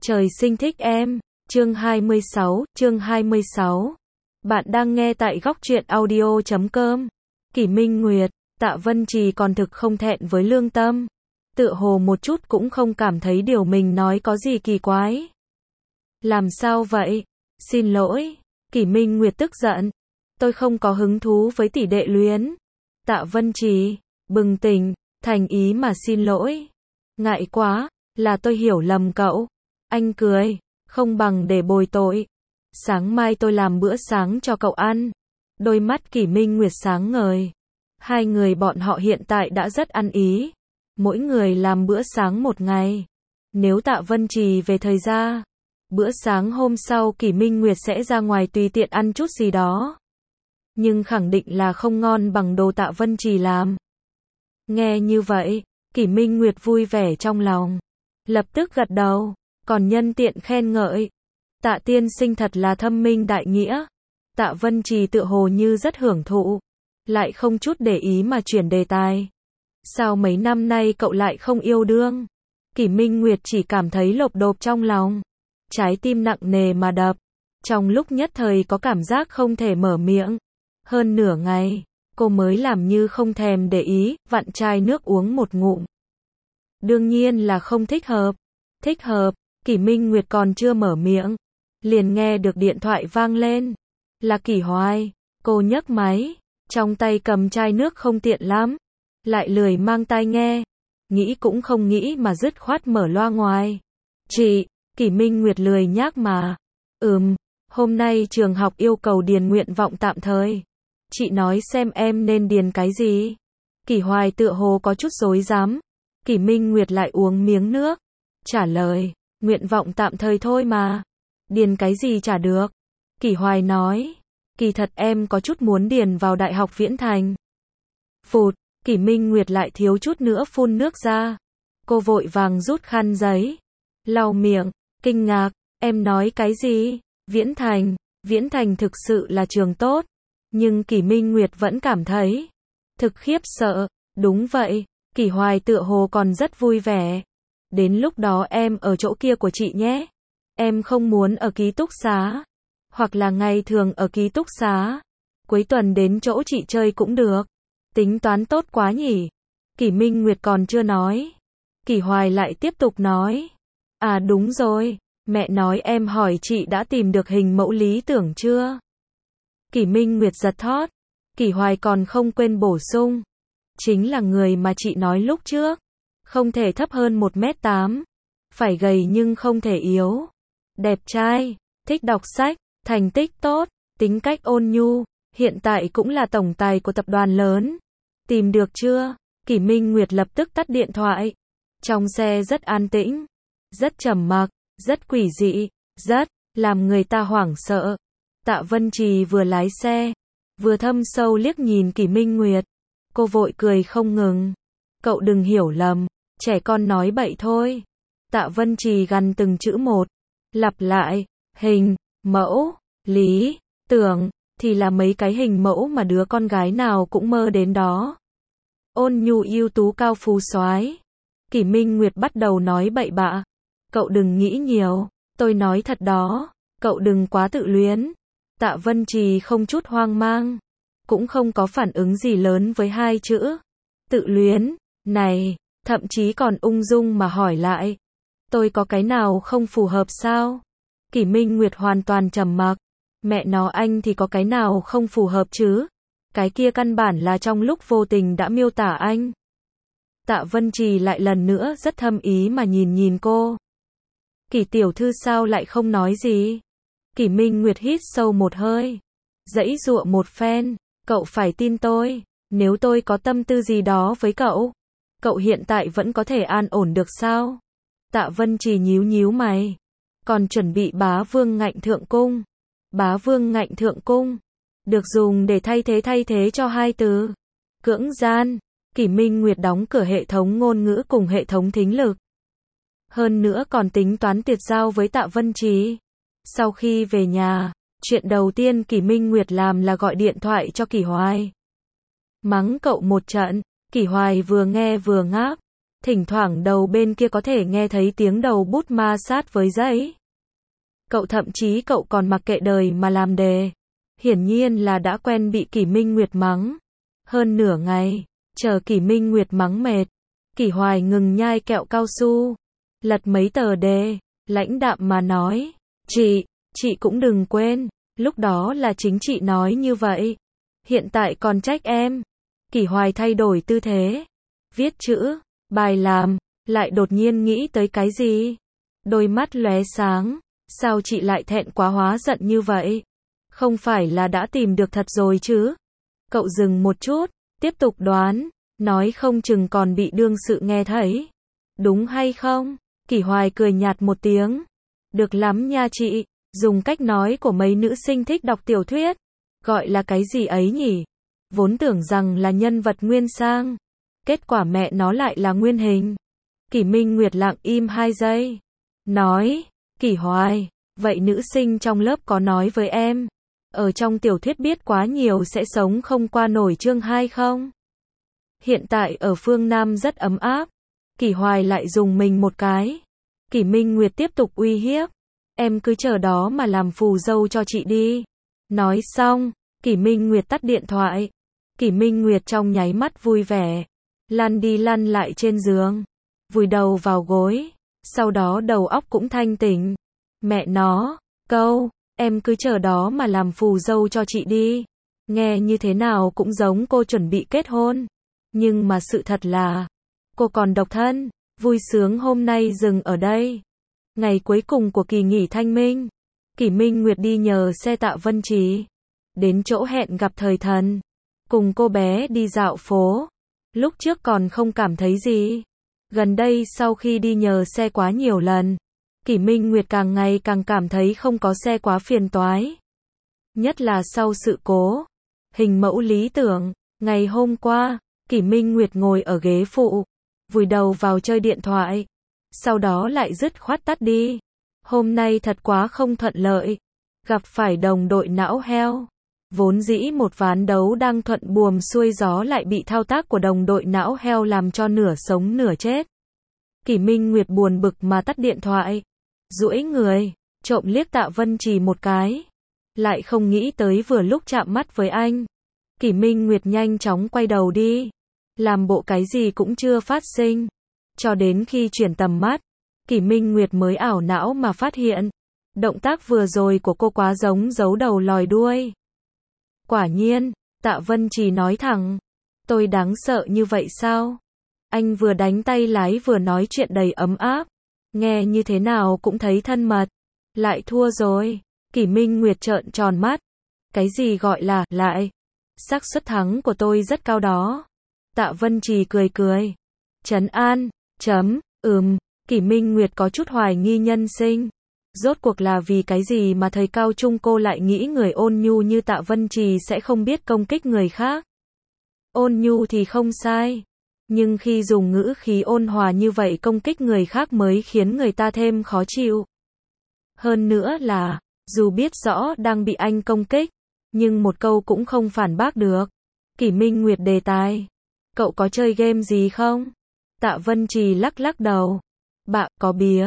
Trời sinh thích em. Chương 26. Bạn đang nghe tại góc truyện audio.com. Kỷ Minh Nguyệt, Tạ Vân Trì còn thực không thẹn với lương tâm. Tựa hồ một chút cũng không cảm thấy điều mình nói có gì kỳ quái. Làm sao vậy? Xin lỗi. Kỷ Minh Nguyệt tức giận. Tôi không có hứng thú với tỷ đệ luyến. Tạ Vân Trì, bừng tỉnh, thành ý mà xin lỗi. Ngại quá, là tôi hiểu lầm cậu. Anh cười, không bằng để bồi tội. Sáng mai tôi làm bữa sáng cho cậu ăn. Đôi mắt Kỷ Minh Nguyệt sáng ngời. Hai người bọn họ hiện tại đã rất ăn ý. Mỗi người làm bữa sáng một ngày. Nếu Tạ Vân Trì về thời ra, bữa sáng hôm sau Kỷ Minh Nguyệt sẽ ra ngoài tùy tiện ăn chút gì đó. Nhưng khẳng định là không ngon bằng đồ Tạ Vân Trì làm. Nghe như vậy, Kỷ Minh Nguyệt vui vẻ trong lòng. Lập tức gật đầu, còn nhân tiện khen ngợi. Tạ tiên sinh thật là thâm minh đại nghĩa. Tạ Vân Trì tựa hồ như rất hưởng thụ, lại không chút để ý mà chuyển đề tài. Sao mấy năm nay cậu lại không yêu đương? Kỷ Minh Nguyệt chỉ cảm thấy lộp độp trong lòng. Trái tim nặng nề mà đập. Trong lúc nhất thời có cảm giác không thể mở miệng. Hơn nửa ngày, cô mới làm như không thèm để ý, vặn chai nước uống một ngụm. Đương nhiên là không thích hợp. Thích hợp, Kỷ Minh Nguyệt còn chưa mở miệng. Liền nghe được điện thoại vang lên. Là Kỷ Hoài. Cô nhấc máy. Trong tay cầm chai nước không tiện lắm. Lại lười mang tai nghe. Nghĩ cũng không nghĩ mà dứt khoát mở loa ngoài. Chị, Kỷ Minh Nguyệt lười nhác mà. Hôm nay trường học yêu cầu điền nguyện vọng tạm thời. Chị nói xem em nên điền cái gì? Kỷ Hoài tựa hồ có chút rối rắm. Kỷ Minh Nguyệt lại uống miếng nước. Trả lời, nguyện vọng tạm thời thôi mà. Điền cái gì chả được. Kỷ Hoài nói, kỳ thật em có chút muốn điền vào Đại học Viễn Thành. Phụt, Kỷ Minh Nguyệt lại thiếu chút nữa phun nước ra. Cô vội vàng rút khăn giấy. Lau miệng, kinh ngạc, em nói cái gì? Viễn Thành thực sự là trường tốt. Nhưng Kỷ Minh Nguyệt vẫn cảm thấy thực khiếp sợ. Đúng vậy, Kỷ Hoài tựa hồ còn rất vui vẻ. Đến lúc đó em ở chỗ kia của chị nhé. Em không muốn ở ký túc xá. Hoặc là ngày thường ở ký túc xá. Cuối tuần đến chỗ chị chơi cũng được. Tính toán tốt quá nhỉ. Kỷ Minh Nguyệt còn chưa nói. Kỷ Hoài lại tiếp tục nói. À đúng rồi, mẹ nói em hỏi chị đã tìm được hình mẫu lý tưởng chưa? Kỷ Minh Nguyệt giật thót. Kỷ Hoài còn không quên bổ sung. Chính là người mà chị nói lúc trước. Không thể thấp hơn 1m8. Phải gầy nhưng không thể yếu. Đẹp trai, thích đọc sách, thành tích tốt, tính cách ôn nhu, hiện tại cũng là tổng tài của tập đoàn lớn. Tìm được chưa? Kỷ Minh Nguyệt lập tức tắt điện thoại. Trong xe rất an tĩnh, rất trầm mặc, rất quỷ dị, rất làm người ta hoảng sợ. Tạ Vân Trì vừa lái xe, vừa thâm sâu liếc nhìn Kỷ Minh Nguyệt. Cô vội cười không ngừng. Cậu đừng hiểu lầm, trẻ con nói bậy thôi. Tạ Vân Trì gằn từng chữ một, lặp lại, hình, mẫu, lý, tưởng, thì là mấy cái hình mẫu mà đứa con gái nào cũng mơ đến đó. Ôn nhu ưu tú cao phú soái. Kỷ Minh Nguyệt bắt đầu nói bậy bạ. Cậu đừng nghĩ nhiều, tôi nói thật đó, cậu đừng quá tự luyến. Tạ Vân Trì không chút hoang mang, cũng không có phản ứng gì lớn với hai chữ tự luyến này, thậm chí còn ung dung mà hỏi lại. Tôi có cái nào không phù hợp sao? Kỷ Minh Nguyệt hoàn toàn trầm mặc. Mẹ nó anh thì có cái nào không phù hợp chứ? Cái kia căn bản là trong lúc vô tình đã miêu tả anh. Tạ Vân Trì lại lần nữa rất thâm ý mà nhìn cô. Kỷ tiểu thư sao lại không nói gì? Kỷ Minh Nguyệt hít sâu một hơi. Giãy giụa một phen. Cậu phải tin tôi. Nếu tôi có tâm tư gì đó với cậu, cậu hiện tại vẫn có thể an ổn được sao? Tạ Vân Trì nhíu mày. Còn chuẩn bị bá vương ngạnh thượng cung. Bá vương ngạnh thượng cung được dùng để thay thế cho hai từ cưỡng gian. Kỷ Minh Nguyệt đóng cửa hệ thống ngôn ngữ cùng hệ thống thính lực. Hơn nữa còn tính toán tuyệt giao với Tạ Vân Trì. Sau khi về nhà, chuyện đầu tiên Kỷ Minh Nguyệt làm là gọi điện thoại cho Kỷ Hoài. Mắng cậu một trận. Kỷ Hoài vừa nghe vừa ngáp. Thỉnh thoảng đầu bên kia có thể nghe thấy tiếng đầu bút ma sát với giấy. Thậm chí cậu còn mặc kệ đời mà làm đề. Hiển nhiên là đã quen bị Kỷ Minh Nguyệt mắng. Hơn nửa ngày, chờ Kỷ Minh Nguyệt mắng mệt, Kỷ Hoài ngừng nhai kẹo cao su, lật mấy tờ đề, lãnh đạm mà nói, chị cũng đừng quên, lúc đó là chính chị nói như vậy. Hiện tại còn trách em. Kỷ Hoài thay đổi tư thế, viết chữ, bài làm, lại đột nhiên nghĩ tới cái gì. Đôi mắt lóe sáng, sao chị lại thẹn quá hóa giận như vậy? Không phải là đã tìm được thật rồi chứ? Cậu dừng một chút, tiếp tục đoán, nói không chừng còn bị đương sự nghe thấy. Đúng hay không? Kỷ Hoài cười nhạt một tiếng. Được lắm nha chị, dùng cách nói của mấy nữ sinh thích đọc tiểu thuyết. Gọi là cái gì ấy nhỉ? Vốn tưởng rằng là nhân vật nguyên sang. Kết quả mẹ nó lại là nguyên hình. Kỷ Minh Nguyệt lặng im 2 giây. Nói, Kỷ Hoài, vậy nữ sinh trong lớp có nói với em, ở trong tiểu thuyết biết quá nhiều sẽ sống không qua nổi chương 2 không? Hiện tại ở phương Nam rất ấm áp. Kỷ Hoài lại dùng mình một cái. Kỷ Minh Nguyệt tiếp tục uy hiếp. Em cứ chờ đó mà làm phù dâu cho chị đi. Nói xong, Kỷ Minh Nguyệt tắt điện thoại. Kỷ Minh Nguyệt trong nháy mắt vui vẻ. Lăn đi lăn lại trên giường. Vùi đầu vào gối. Sau đó đầu óc cũng thanh tỉnh. Mẹ nó, em cứ chờ đó mà làm phù dâu cho chị đi. Nghe như thế nào cũng giống cô chuẩn bị kết hôn. Nhưng mà sự thật là, cô còn độc thân. Vui sướng hôm nay dừng ở đây. Ngày cuối cùng của kỳ nghỉ thanh minh, Kỷ Minh Nguyệt đi nhờ xe Tạ Vân Trì đến chỗ hẹn gặp Thời Thần, cùng cô bé đi dạo phố. Lúc trước còn không cảm thấy gì. Gần đây sau khi đi nhờ xe quá nhiều lần, Kỷ Minh Nguyệt càng ngày càng cảm thấy không có xe quá phiền toái. Nhất là sau sự cố hình mẫu lý tưởng, ngày hôm qua, Kỷ Minh Nguyệt ngồi ở ghế phụ, vùi đầu vào chơi điện thoại, sau đó lại dứt khoát tắt đi. Hôm nay thật quá không thuận lợi, gặp phải đồng đội não heo. Vốn dĩ một ván đấu đang thuận buồm xuôi gió lại bị thao tác của đồng đội não heo làm cho nửa sống nửa chết. Kỷ Minh Nguyệt buồn bực mà tắt điện thoại, duỗi người, trộm liếc Tạ Vân Trì một cái. Lại không nghĩ tới vừa lúc chạm mắt với anh, Kỷ Minh Nguyệt nhanh chóng quay đầu đi, làm bộ cái gì cũng chưa phát sinh. Cho đến khi chuyển tầm mắt, Kỷ Minh Nguyệt mới ảo não mà phát hiện, động tác vừa rồi của cô quá giống giấu đầu lòi đuôi. Quả nhiên, Tạ Vân Trì nói thẳng, tôi đáng sợ như vậy sao? Anh vừa đánh tay lái vừa nói chuyện đầy ấm áp, nghe như thế nào cũng thấy thân mật. Lại thua rồi. Kỷ Minh Nguyệt trợn tròn mắt. Cái gì gọi là lại? Xác suất thắng của tôi rất cao đó. Tạ Vân Trì cười cười. Trấn an, Kỷ Minh Nguyệt có chút hoài nghi nhân sinh. Rốt cuộc là vì cái gì mà thời cao trung cô lại nghĩ người ôn nhu như Tạ Vân Trì sẽ không biết công kích người khác? Ôn nhu thì không sai, nhưng khi dùng ngữ khí ôn hòa như vậy công kích người khác mới khiến người ta thêm khó chịu. Hơn nữa là, dù biết rõ đang bị anh công kích, nhưng một câu cũng không phản bác được. Kỷ Minh Nguyệt đề tài. Cậu có chơi game gì không? Tạ Vân Trì lắc lắc đầu. Bạ, có bía.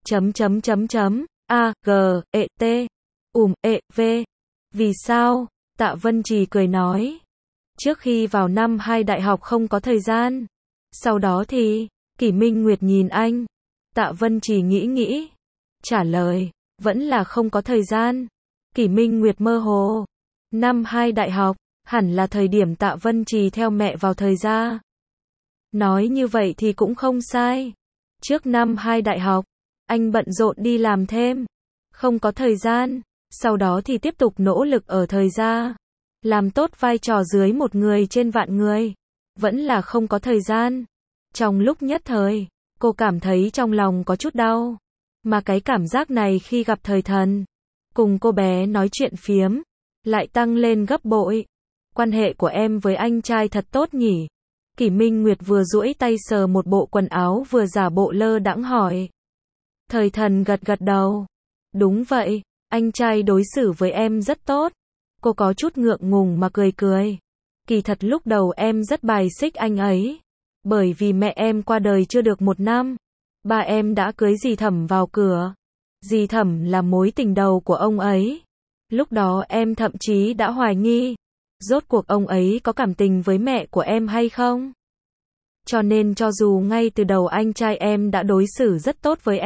A, G, E, T. E, V. Vì sao? Tạ Vân Trì cười nói. Trước khi vào năm 2 đại học không có thời gian. Sau đó thì, Kỷ Minh Nguyệt nhìn anh. Tạ Vân Trì nghĩ. Trả lời, vẫn là không có thời gian. Kỷ Minh Nguyệt mơ hồ. Năm 2 đại học, hẳn là thời điểm Tạ Vân Trì theo mẹ vào thời gia. Nói như vậy thì cũng không sai. Trước năm 2 đại học, anh bận rộn đi làm thêm, không có thời gian, sau đó thì tiếp tục nỗ lực ở thời gia, làm tốt vai trò dưới một người trên vạn người, vẫn là không có thời gian. Trong lúc nhất thời, cô cảm thấy trong lòng có chút đau, mà cái cảm giác này khi gặp Thời Thần, cùng cô bé nói chuyện phiếm, lại tăng lên gấp bội. Quan hệ của em với anh trai thật tốt nhỉ? Kỷ Minh Nguyệt vừa duỗi tay sờ một bộ quần áo vừa giả bộ lơ đãng hỏi. Thời Thần gật gật đầu. Đúng vậy, anh trai đối xử với em rất tốt. Cô có chút ngượng ngùng mà cười. Kỳ thật lúc đầu em rất bài xích anh ấy. Bởi vì mẹ em qua đời chưa được 1 năm, ba em đã cưới dì Thẩm vào cửa. Dì Thẩm là mối tình đầu của ông ấy. Lúc đó em thậm chí đã hoài nghi, rốt cuộc ông ấy có cảm tình với mẹ của em hay không? Cho nên cho dù ngay từ đầu anh trai em đã đối xử rất tốt với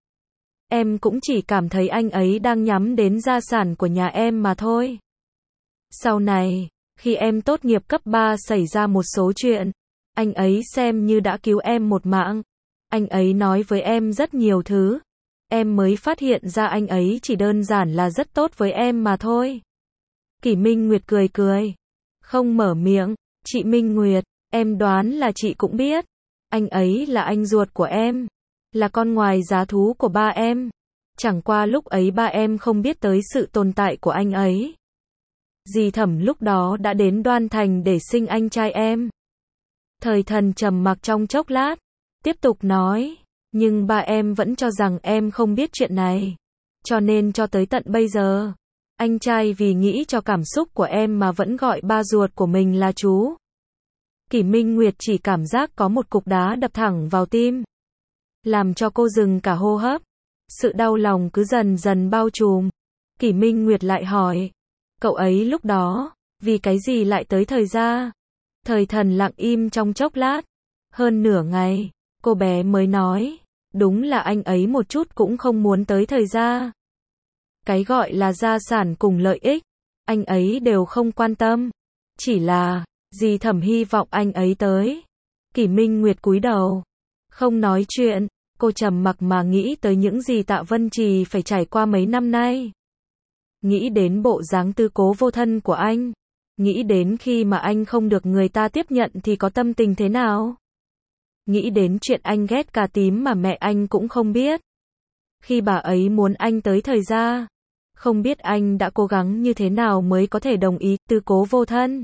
em cũng chỉ cảm thấy anh ấy đang nhắm đến gia sản của nhà em mà thôi. Sau này, khi em tốt nghiệp cấp 3 xảy ra một số chuyện, anh ấy xem như đã cứu em một mạng. Anh ấy nói với em rất nhiều thứ. Em mới phát hiện ra anh ấy chỉ đơn giản là rất tốt với em mà thôi. Kỷ Minh Nguyệt cười cười, không mở miệng. Chị Minh Nguyệt, em đoán là chị cũng biết. Anh ấy là anh ruột của em, là con ngoài giá thú của ba em. Chẳng qua lúc ấy ba em không biết tới sự tồn tại của anh ấy. Dì Thẩm lúc đó đã đến Đoan Thành để sinh anh trai em. Thời Thần trầm mặc trong chốc lát, tiếp tục nói, nhưng ba em vẫn cho rằng em không biết chuyện này. Cho nên cho tới tận bây giờ, anh trai vì nghĩ cho cảm xúc của em mà vẫn gọi ba ruột của mình là chú. Kỷ Minh Nguyệt chỉ cảm giác có một cục đá đập thẳng vào tim, làm cho cô dừng cả hô hấp. Sự đau lòng cứ dần dần bao trùm. Kỷ Minh Nguyệt lại hỏi, cậu ấy lúc đó, vì cái gì lại tới Thời gia? Thời Thần lặng im trong chốc lát. Hơn nửa ngày, cô bé mới nói, đúng là anh ấy một chút cũng không muốn tới Thời gia. Cái gọi là gia sản cùng lợi ích, anh ấy đều không quan tâm. Chỉ là, dì Thẩm hy vọng anh ấy tới. Kỷ Minh Nguyệt cúi đầu, không nói chuyện. Cô trầm mặc mà nghĩ tới những gì Tạ Vân Trì phải trải qua mấy năm nay. Nghĩ đến bộ dáng tư cố vô thân của anh. Nghĩ đến khi mà anh không được người ta tiếp nhận thì có tâm tình thế nào. Nghĩ đến chuyện anh ghét cà tím mà mẹ anh cũng không biết. Khi bà ấy muốn anh tới Thời gia, không biết anh đã cố gắng như thế nào mới có thể đồng ý. Tư cố vô thân,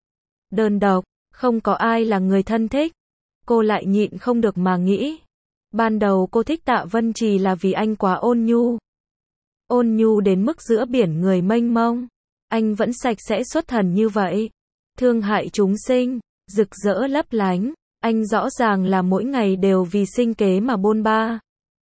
đơn độc, không có ai là người thân thích. Cô lại nhịn không được mà nghĩ. Ban đầu cô thích Tạ Vân Trì là vì anh quá ôn nhu. Ôn nhu đến mức giữa biển người mênh mông, anh vẫn sạch sẽ xuất thần như vậy. Thương hại chúng sinh, rực rỡ lấp lánh, anh rõ ràng là mỗi ngày đều vì sinh kế mà bôn ba.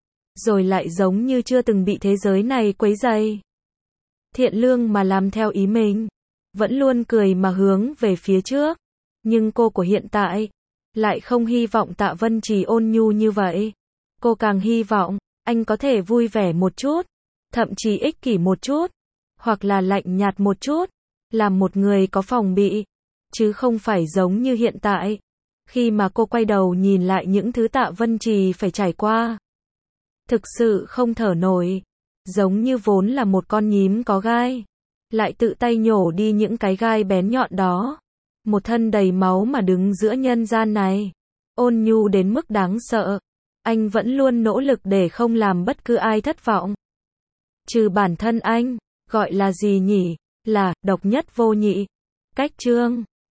Rồi lại giống như chưa từng bị thế giới này quấy rầy. Thiện lương mà làm theo ý mình, vẫn luôn cười mà hướng về phía trước. Nhưng cô của hiện tại, lại không hy vọng Tạ Vân Trì ôn nhu như vậy. Cô càng hy vọng, anh có thể vui vẻ một chút, thậm chí ích kỷ một chút, hoặc là lạnh nhạt một chút, làm một người có phòng bị, chứ không phải giống như hiện tại. Khi mà cô quay đầu nhìn lại những thứ Tạ Vân Trì phải trải qua, thực sự không thở nổi, giống như vốn là một con nhím có gai, lại tự tay nhổ đi những cái gai bén nhọn đó. Một thân đầy máu mà đứng giữa nhân gian này, ôn nhu đến mức đáng sợ. Anh vẫn luôn nỗ lực để không làm bất cứ ai thất vọng. Trừ bản thân anh, gọi là gì nhỉ? Là độc nhất vô nhị. Cách chương